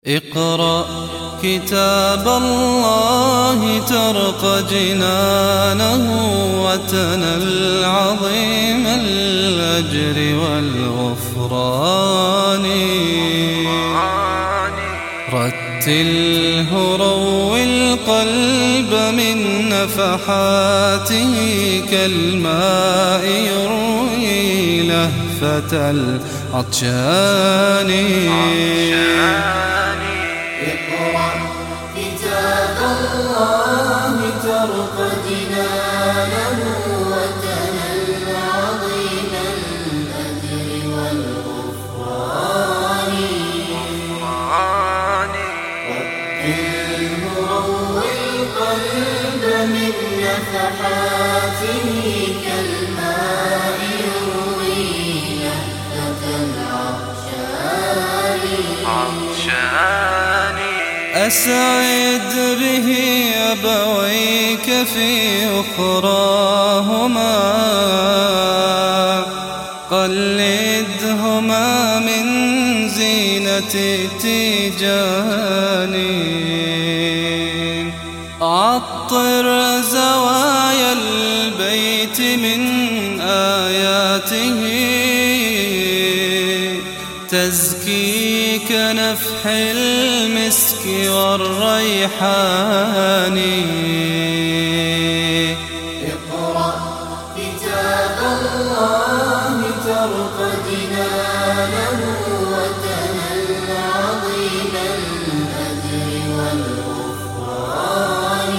اقرأ كتاب الله ترق جنانه وتنل عظيم الأجر والغفران. رتله روي القلب من نفحاته كالماء يروي لهفة العطشان. اقرأ كتاب الله ترق جنانه وتنل عظيم الأجر والغفران. رتله روي القلب من نفحاته كالماء يروي لهفة العطشان. أسعد به أبويك في أخراهما، قلدهما من زينة التيجان. عطر زوايا البيت من آياته تزكي كنفح المسك والريحان. اقرأ كتاب الله ترق جنانه وتنل عظيم الأجر والغفران.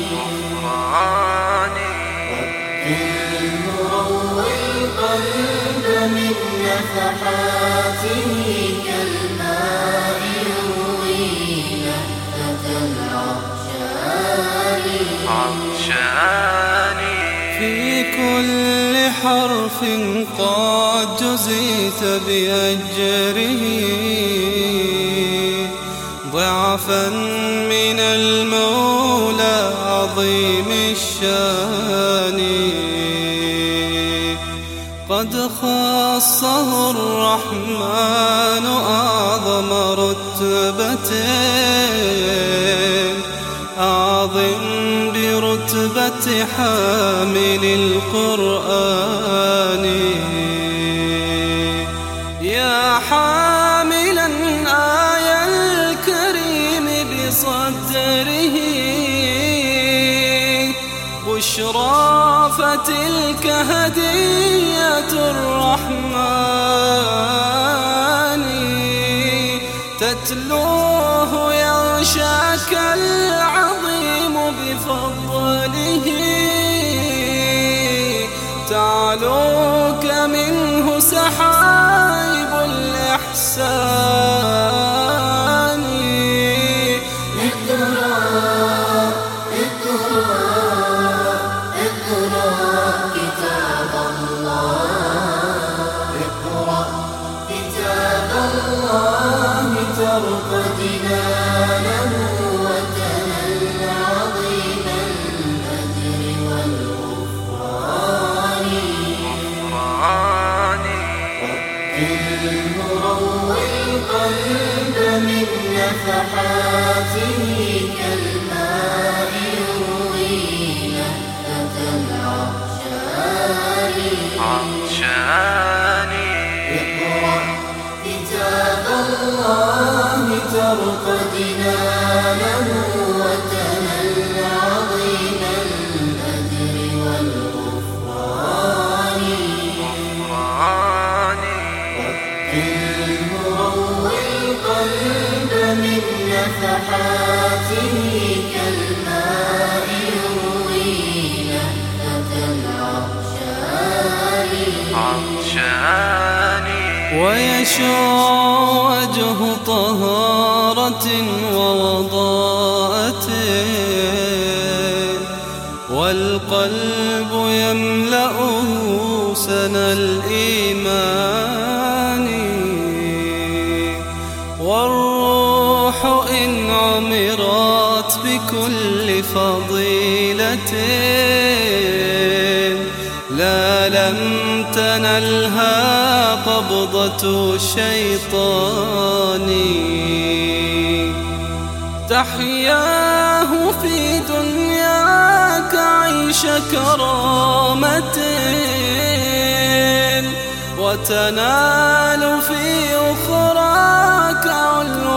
رتله روي القلب من نفحاته كالماء يروي لهفة العطشان. في كل حرف قد جزيت بأجره ضعفا من المولى عظيم الشان. قد خصه الرحمن أعظم رتبة، أعظم برتبة حامل القرآن. يا حاملا آي الكريم بصدره بشرى فتلك هدية الرحمن. تتلوه يغشاك العظيم بفضله تعلوك منه سحائب الإحسان. اقرأ كتاب الله. اقرأ كتاب الله ترق جنانه وتنل عظيم الأجر والغفران. رتله روي القلب من نفحاته كالماء يروي لهفة العطشان. اقرأ كتاب الله ترق جنانه وتنل عظيم الأجر والغفران. رتله روي القلب من نفحاته كالماء يروي لهفة العطشان. ويشع وجه طهارة ووضاءة والقلب يملأه سنا الإيمان. والروح إن عمرت بكل فضيلة لا لم تنلها قبضة الشيطان. تحياه في دنياك عيش كرامة، وتنال في أخراك علو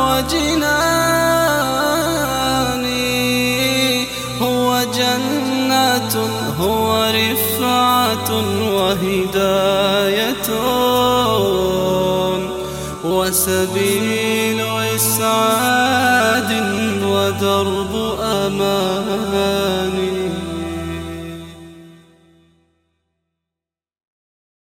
جنان. هو جنات، هو رفعة وهداية، وسبيل إسعاد ودرب أمان.